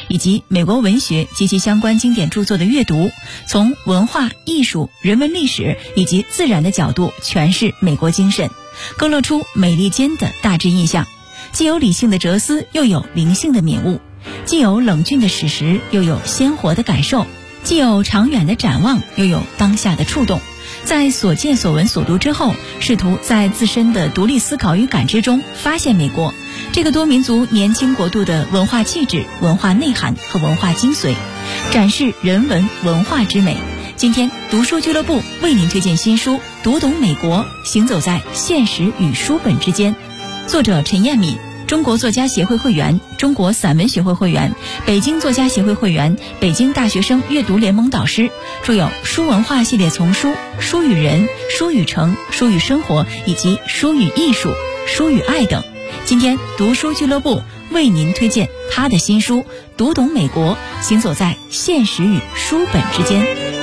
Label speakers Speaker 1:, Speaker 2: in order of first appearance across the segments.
Speaker 1: 以及美国文学及其相关经典著作的阅读，从文化艺术、人文历史以及自然的角度诠释美国精神，勾勒出美利坚的大致印象，既有理性的哲思，又有灵性的敏悟，既有冷峻的史实，又有鲜活的感受，既有长远的展望，又有当下的触动。在所见所闻所读之后，试图在自身的独立思考与感知中发现美国这个多民族年轻国度的文化气质、文化内涵和文化精髓，展示人文文化之美。今天读书俱乐部为您推荐新书《读懂美国：行走在现实与书本之间》，作者陈彦敏，中国作家协会会员，中国散文学会会员，北京作家协会会员，北京大学生阅读联盟导师，著有书文化系列丛书《书与人》《书与城》《书与生活》以及《书与艺术》《书与爱》等。今天读书俱乐部为您推荐他的新书《读懂美国：行走在现实与书本之间》。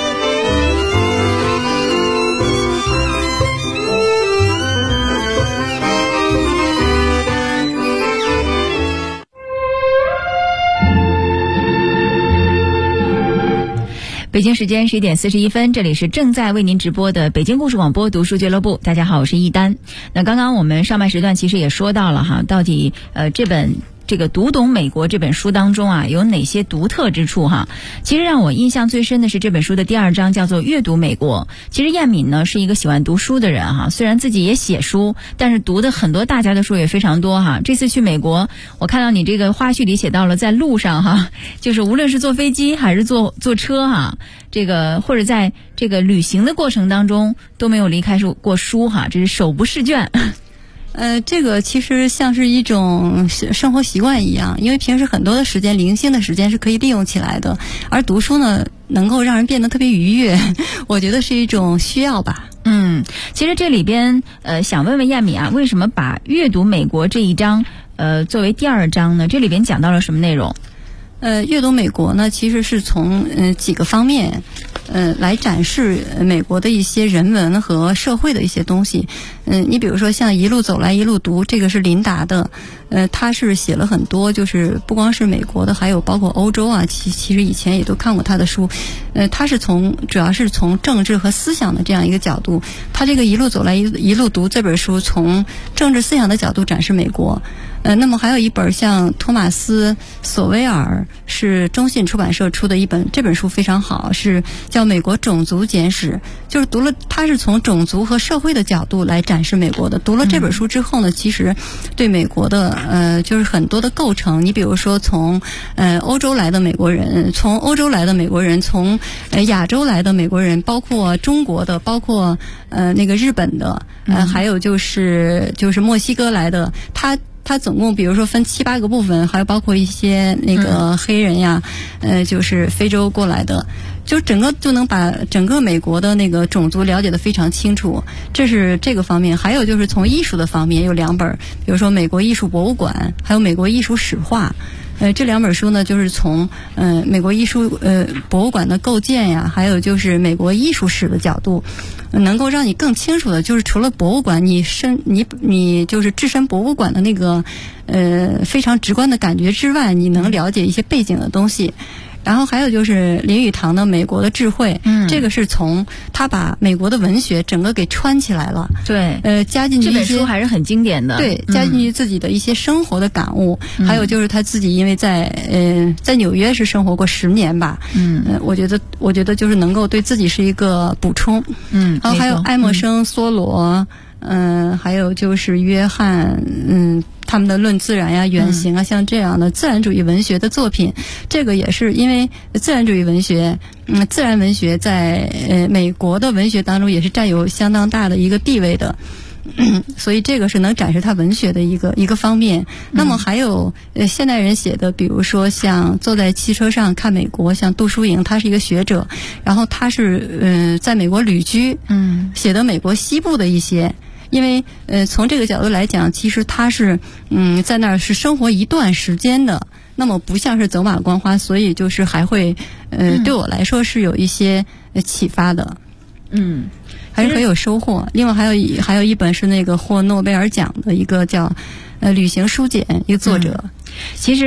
Speaker 1: 北京时间11点41分，这里是正在为您直播的北京故事广播读书俱乐部。大家好，我是一丹。那刚刚我们上半时段其实也说到了哈，到底这个读懂美国这本书当中啊，有哪些独特之处哈？其实让我印象最深的是这本书的第2章，叫做阅读美国。其实彦敏呢是一个喜欢读书的人哈，虽然自己也写书，但是读的很多大家的书也非常多哈。这次去美国，我看到你这个花絮里写到了在路上哈，就是无论是坐飞机还是坐车哈，这个或者在这个旅行的过程当中都没有离开过书哈，这是手不释卷。
Speaker 2: 这个其实像是一种生活习惯一样，因为平时很多的时间，零星的时间是可以利用起来的，而读书呢，能够让人变得特别愉悦，我觉得是一种需要吧。
Speaker 1: 其实这里边想问问彦敏啊，为什么把阅读美国这一章作为第2章呢？这里边讲到了什么内容？
Speaker 2: 阅读美国呢，其实是从几个方面来展示美国的一些人文和社会的一些东西。你比如说像一路走来一路读，这个是琳达的，他是写了很多，就是不光是美国的，还有包括欧洲啊，其实以前也都看过他的书。他是主要是从政治和思想的这样一个角度，他这个一路走来一路读这本书，从政治思想的角度展示美国。那么还有一本像托马斯·索维尔，是中信出版社出的一本，这本书非常好，是叫《美国种族简史》，就是读了，它是从种族和社会的角度来展示美国的。读了这本书之后呢，其实对美国的就是很多的构成，你比如说从欧洲来的美国人，从欧洲来的美国人，从亚洲来的美国人，包括中国的，包括那个日本的，还有就是墨西哥来的，它总共比如说分7、8个部分，还有包括一些那个黑人呀，就是非洲过来的，就整个就能把整个美国的那个种族了解得非常清楚，这是这个方面。还有就是从艺术的方面有2本，比如说美国艺术博物馆，还有美国艺术史话。这2本书呢，就是从美国艺术博物馆的构建呀，还有就是美国艺术史的角度，能够让你更清楚的，就是除了博物馆，你就是置身博物馆的那个非常直观的感觉之外，你能了解一些背景的东西。然后还有就是林语堂的《美国的智慧》，这个是从他把美国的文学整个给串起来了，
Speaker 1: 对，
Speaker 2: 加进去
Speaker 1: 这本书还是很经典的，
Speaker 2: 对，加进去自己的一些生活的感悟，还有就是他自己因为在纽约是生活过10年吧，我觉得就是能够对自己是一个补充，然后还有爱默生、梭罗，还有就是约翰，他们的论自然呀、远行啊，像这样的自然主义文学的作品，这个也是因为自然主义文学，自然文学在美国的文学当中也是占有相当大的一个地位的。所以这个是能展示他文学的一个方面。那么还有现代人写的，比如说像坐在汽车上看美国，像杜书莹，他是一个学者，然后他是在美国旅居，写的美国西部的一些。因为从这个角度来讲，其实他是在那儿是生活一段时间的，那么不像是走马观花，所以就是还会对我来说是有一些启发的，还是很有收获。另外还有一本是那个获诺贝尔奖的一个叫旅行书简，一个作者。
Speaker 1: 其实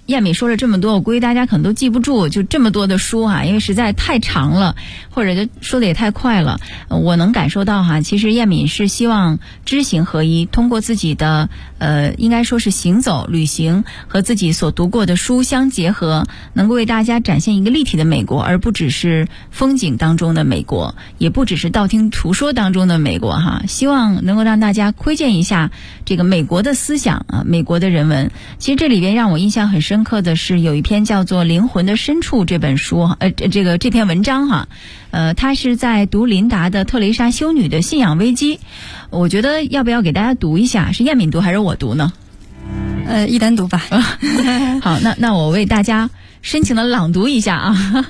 Speaker 1: 燕敏说了这么多，我估计大家可能都记不住，就这么多的书哈，因为实在太长了，或者就说的也太快了。我能感受到哈，其实燕敏是希望知行合一，通过自己的应该说是行走、旅行和自己所读过的书相结合，能够为大家展现一个立体的美国，而不只是风景当中的美国，也不只是道听途说当中的美国哈。希望能够让大家窥见一下这个美国的思想啊，美国的人文。其实这里边让我印象很深刻的是有一篇叫做《灵魂的深处》这本书，这篇文章哈，他是在读琳达的《特蕾莎修女的信仰危机》，我觉得要不要给大家读一下？是燕敏读还是我读呢？
Speaker 2: 一单读吧。
Speaker 1: 好，那我为大家深情的朗读一下啊。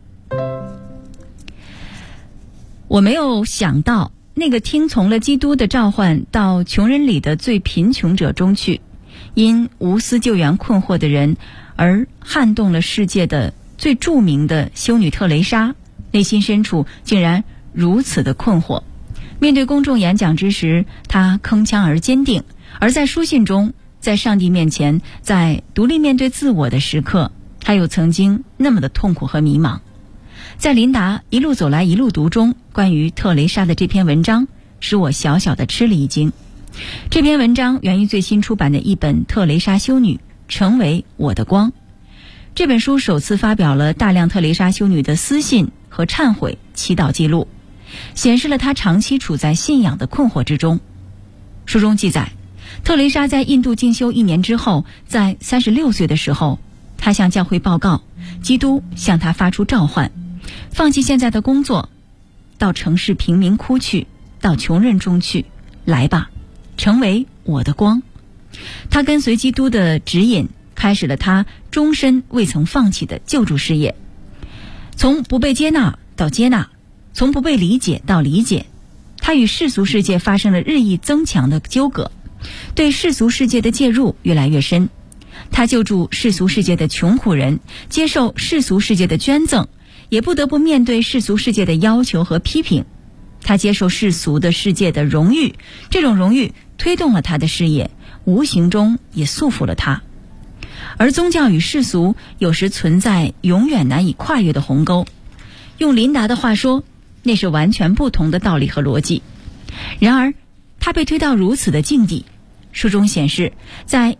Speaker 1: 我没有想到，那个听从了基督的召唤，到穷人里的最贫穷者中去，因无私救援困惑的人而撼动了世界的最著名的修女特蕾莎，内心深处竟然如此的困惑。面对公众演讲之时，她铿锵而坚定；而在书信中，在上帝面前，在独立面对自我的时刻，她又曾经那么的痛苦和迷茫。在琳达一路走来一路读中，关于特蕾莎的这篇文章使我小小的吃了一惊。这篇文章源于最新出版的一本《特蕾莎修女成为我的光》。这本书首次发表了大量特蕾莎修女的私信和忏悔祈祷记录，显示了她长期处在信仰的困惑之中。书中记载，特蕾莎在印度进修1年之后，在36岁的时候，她向教会报告，基督向她发出召唤，放弃现在的工作，到城市贫民窟去，到穷人中去，来吧，成为我的光。他跟随基督的指引，开始了他终身未曾放弃的救助事业。从不被接纳到接纳，从不被理解到理解，他与世俗世界发生了日益增强的纠葛，对世俗世界的介入越来越深。他救助世俗世界的穷苦人，接受世俗世界的捐赠，也不得不面对世俗世界的要求和批评。他接受世俗的世界的荣誉，这种荣誉推动了他的事业，无形中也束缚了他。而宗教与世俗有时存在永远难以跨越的鸿沟，用琳达的话说，那是完全不同的道理和逻辑。然而他被推到如此的境地。书中显示，在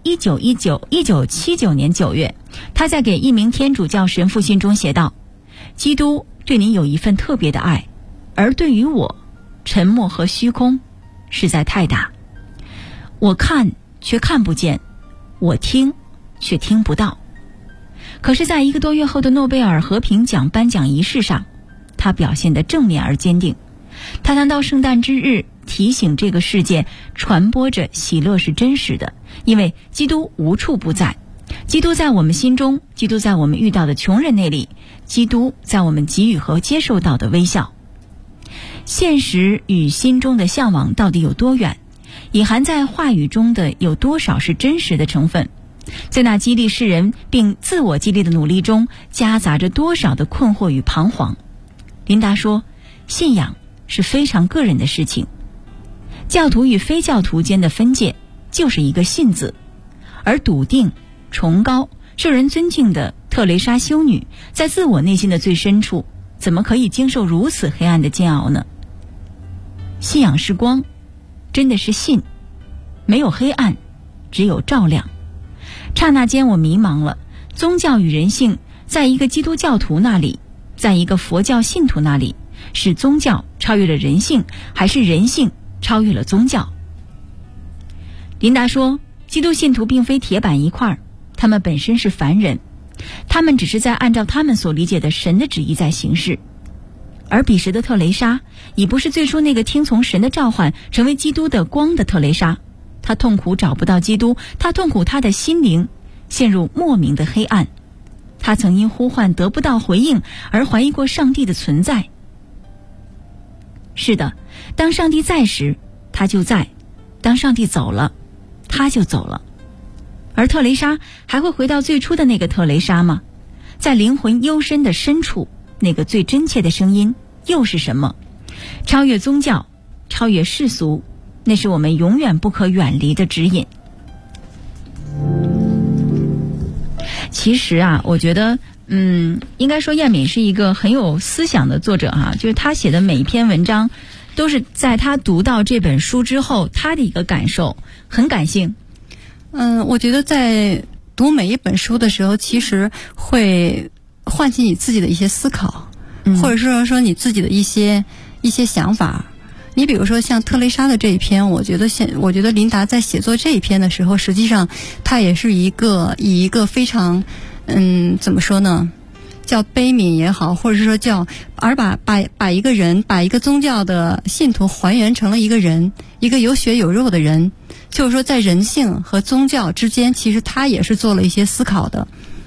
Speaker 1: 1979年9月，他在给一名天主教神父信中写道：基督对你有一份特别的爱，而对于我，沉默和虚空实在太大。我看却看不见，我听却听不到。可是在1个多月后的诺贝尔和平奖颁奖仪式上，他表现得正面而坚定。他谈到圣诞之日，提醒这个世界传播着喜乐是真实的，因为基督无处不在。基督在我们心中，基督在我们遇到的穷人那里，基督在我们给予和接受到的微笑。现实与心中的向往到底有多远？隐含在话语中的有多少是真实的成分？在那激励世人并自我激励的努力中，夹杂着多少的困惑与彷徨？琳达说，信仰是非常个人的事情，教徒与非教徒间的分界就是一个信字。而笃定、崇高、受人尊敬的特蕾莎修女，在自我内心的最深处，怎么可以经受如此黑暗的煎熬呢？信仰是光，真的是信，没有黑暗，只有照亮。刹那间我迷茫了，宗教与人性，在一个基督教徒那里，在一个佛教信徒那里，是宗教超越了人性，还是人性超越了宗教？琳达说，基督信徒并非铁板一块，他们本身是凡人，他们只是在按照他们所理解的神的旨意在行事。而彼时的特蕾莎已不是最初那个听从神的召唤，成为基督的光的特蕾莎。她痛苦找不到基督，她痛苦她的心灵陷入莫名的黑暗。她曾因呼唤得不到回应而怀疑过上帝的存在。是的，当上帝在时，他就在；当上帝走了，他就走了。而特蕾莎还会回到最初的那个特蕾莎吗？在灵魂幽深的深处，那个最真切的声音又是什么？超越宗教，超越世俗，那是我们永远不可远离的指引。 其实啊，我觉得应该说燕敏是一个很有思想的作者哈，就是他写的每一篇文章都是在他读到这本书之后他的一个感受，很感性。
Speaker 2: 我觉得在读每一本书的时候，其实会唤起你自己的一些思考，或者说你自己的一些想法。你比如说像特蕾莎的这一篇，我觉得琳达在写作这一篇的时候，实际上她也是以一个非常怎么说呢，叫悲悯也好，或者是说把一个人，把一个宗教的信徒还原成了一个人，一个有血有肉的人。就是说在人性和宗教之间，其实他也是做了一些思考的。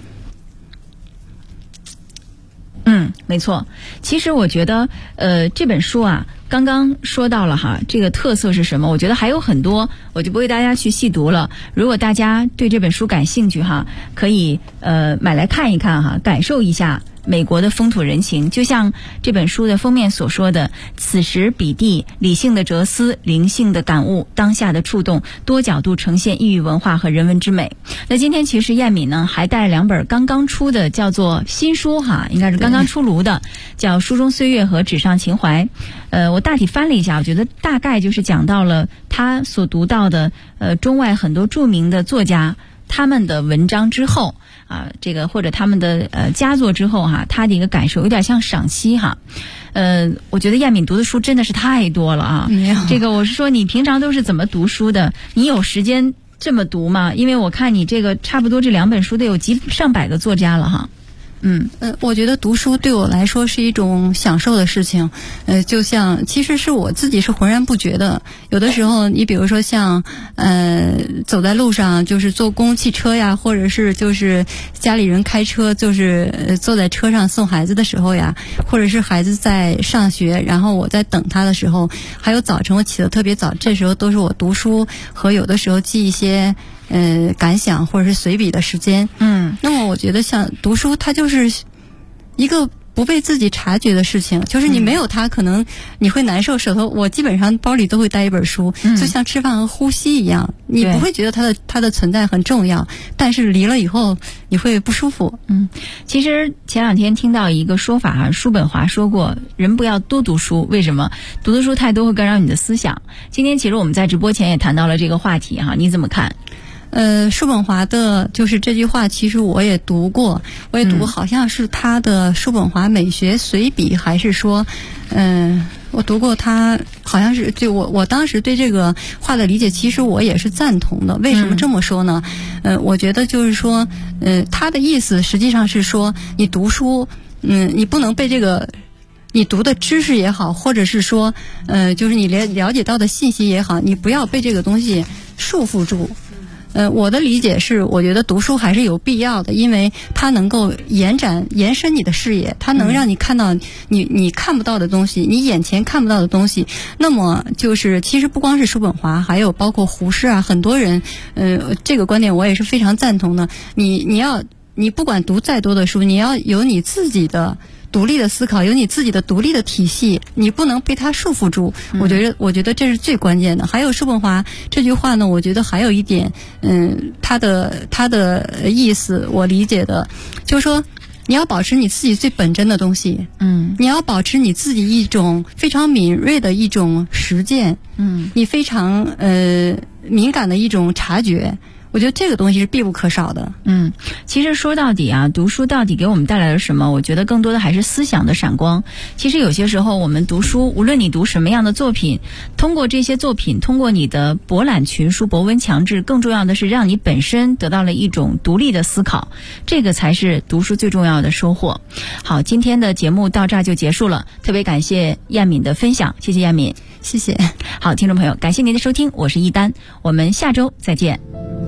Speaker 1: 没错。其实我觉得这本书啊，刚刚说到了哈，这个特色是什么，我觉得还有很多，我就不为大家去细读了。如果大家对这本书感兴趣哈，可以买来看一看哈，感受一下美国的风土人情。就像这本书的封面所说的，此时彼地，理性的哲思，灵性的感悟，当下的触动，多角度呈现异域文化和人文之美。那今天其实燕敏呢还带2本刚刚出的，叫做新书哈，应该是刚刚出炉的，叫《书中岁月》和《纸上情怀》。我大体翻了一下，我觉得大概就是讲到了他所读到的中外很多著名的作家他们的文章之后啊，这个或者他们的佳作之后哈，他的一个感受有点像赏析哈。我觉得燕敏读的书真的是太多了啊。这个我是说，你平常都是怎么读书的？你有时间这么读吗？因为我看你这个差不多这2本书都有上百个作家了哈。
Speaker 2: 我觉得读书对我来说是一种享受的事情。就像其实是我自己是浑然不觉的。有的时候你比如说像走在路上，就是坐公共汽车呀，或者是就是家里人开车，就是坐在车上送孩子的时候呀，或者是孩子在上学，然后我在等他的时候，还有早晨我起得特别早，这时候都是我读书和有的时候记一些感想或者是随笔的时间。那么我觉得像读书，它就是一个不被自己察觉的事情，就是你没有它，可能你会难受。手头我基本上包里都会带一本书，就像吃饭和呼吸一样，你不会觉得它的存在很重要，但是离了以后你会不舒服。
Speaker 1: 其实前2天听到一个说法哈，叔本华说过，人不要多读书，为什么？读的书太多会干扰你的思想。今天其实我们在直播前也谈到了这个话题哈，你怎么看？
Speaker 2: 叔本华的就是这句话，其实我也读过，好像是他的《叔本华美学随笔》，还是说，我读过他，好像是就我当时对这个话的理解，其实我也是赞同的。为什么这么说呢？我觉得就是说，他的意思实际上是说，你读书，你不能被这个你读的知识也好，或者是说，就是你了解到的信息也好，你不要被这个东西束缚住。我的理解是，我觉得读书还是有必要的，因为它能够延伸你的视野，它能让你看到你看不到的东西，你眼前看不到的东西。那么就是其实不光是叔本华，还有包括胡适啊，很多人，这个观点我也是非常赞同的。你不管读再多的书，你要有你自己的独立的思考，有你自己的独立的体系，你不能被它束缚住。我觉得这是最关键的。还有叔本华这句话呢，我觉得还有一点，他的意思我理解的，就是说你要保持你自己最本真的东西，你要保持你自己一种非常敏锐的一种实践，你非常敏感的一种察觉。我觉得这个东西是必不可少的。
Speaker 1: 其实说到底啊，读书到底给我们带来了什么？我觉得更多的还是思想的闪光。其实有些时候我们读书，无论你读什么样的作品，通过这些作品，通过你的博览群书、博闻强志，更重要的是让你本身得到了一种独立的思考，这个才是读书最重要的收获。好，今天的节目到这儿就结束了，特别感谢燕敏的分享，谢谢燕敏。
Speaker 2: 谢谢。
Speaker 1: 好，听众朋友，感谢您的收听，我是一丹，我们下周再见。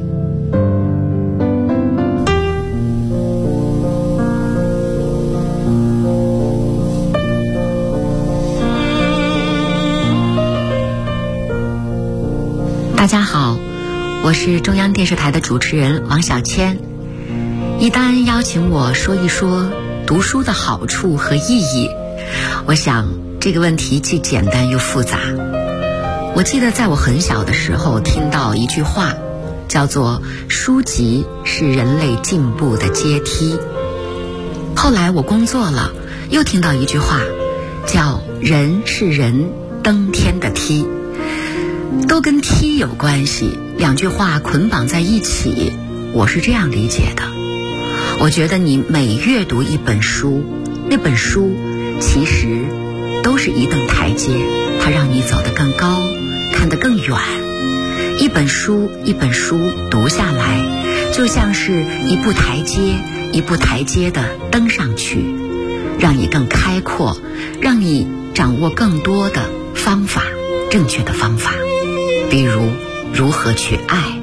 Speaker 3: 大家好，我是中央电视台的主持人王小千。一丹邀请我说一说读书的好处和意义。我想这个问题既简单又复杂。我记得在我很小的时候听到一句话， 叫做书籍是人类进步的阶梯。后来我工作了，又听到一句话，叫人是人登天的梯，都跟梯有关系，两句话捆绑在一起，我是这样理解的。我觉得你每阅读一本书，那本书其实都是一登台阶，它让你走得更高，看得更远。一本书一本书读下来，就像是一步台阶一步台阶的登上去，让你更开阔，让你掌握更多的方法，正确的方法，比如如何去爱。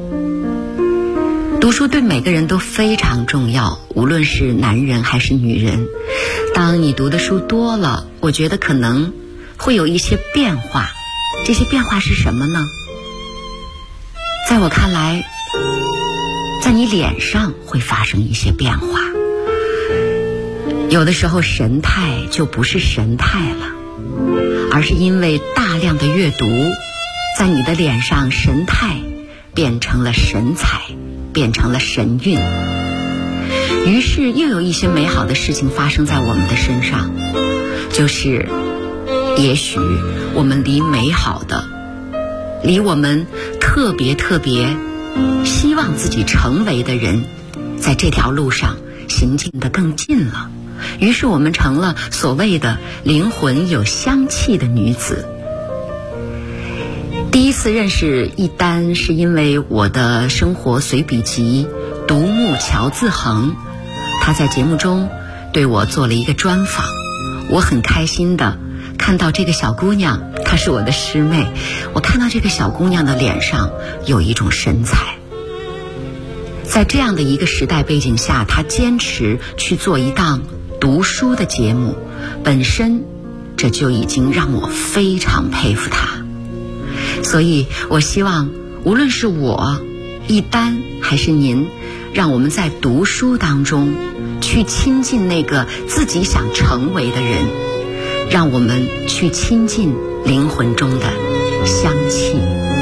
Speaker 3: 读书对每个人都非常重要，无论是男人还是女人。当你读的书多了，我觉得可能会有一些变化。这些变化是什么呢？在我看来，在你脸上会发生一些变化。有的时候神态就不是神态了，而是因为大量的阅读，在你的脸上神态变成了神采，变成了神韵。于是又有一些美好的事情发生在我们的身上，就是也许我们离美好的，离我们特别希望自己成为的人，在这条路上行进得更近了。于是我们成了所谓的灵魂有香气的女子。第一次认识一丹是因为我的生活随笔集《独木桥自横》，他在节目中对我做了一个专访，我很开心的看到这个小姑娘，她是我的师妹，我看到这个小姑娘的脸上有一种神采。在这样的一个时代背景下，她坚持去做一档读书的节目，本身这就已经让我非常佩服她。所以我希望无论是我一丹还是您，让我们在读书当中去亲近那个自己想成为的人，让我们去亲近灵魂中的香气。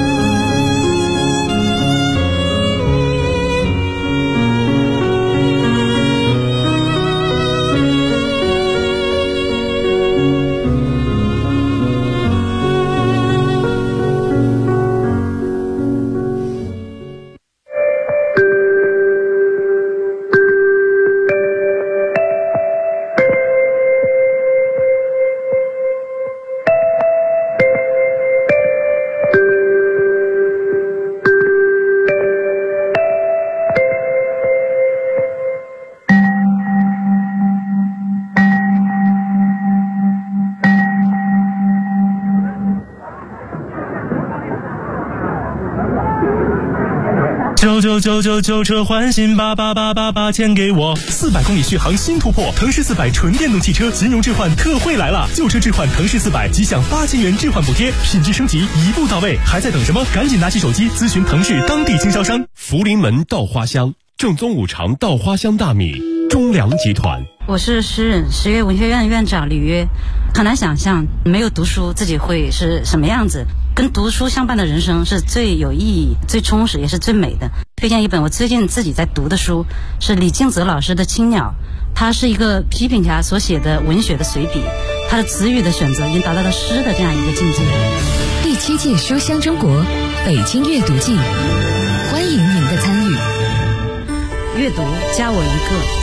Speaker 4: 999车换新88888钱给我，400公里续航新突破，腾势400纯电动汽车金融置换特惠来了，旧车置换腾势400即享8000元置换补贴，品质升级一步到位，还在等什么？赶紧拿起手机咨询腾势当地经销商。福临门稻花香，正宗五常稻花香大米，中粮集团。
Speaker 5: 我是诗人，10月文学院院长李约。很难想象没有读书自己会是什么样子，跟读书相伴的人生是最有意义、最充实也是最美的。推荐一本我最近自己在读的书，是李敬泽老师的《青鸟》，他是一个批评家所写的文学的随笔，他的词语的选择已经达到了诗的这样一个境界。
Speaker 6: 第7届书香中国北京阅读季，欢迎您的参与。
Speaker 5: 阅读加我一个。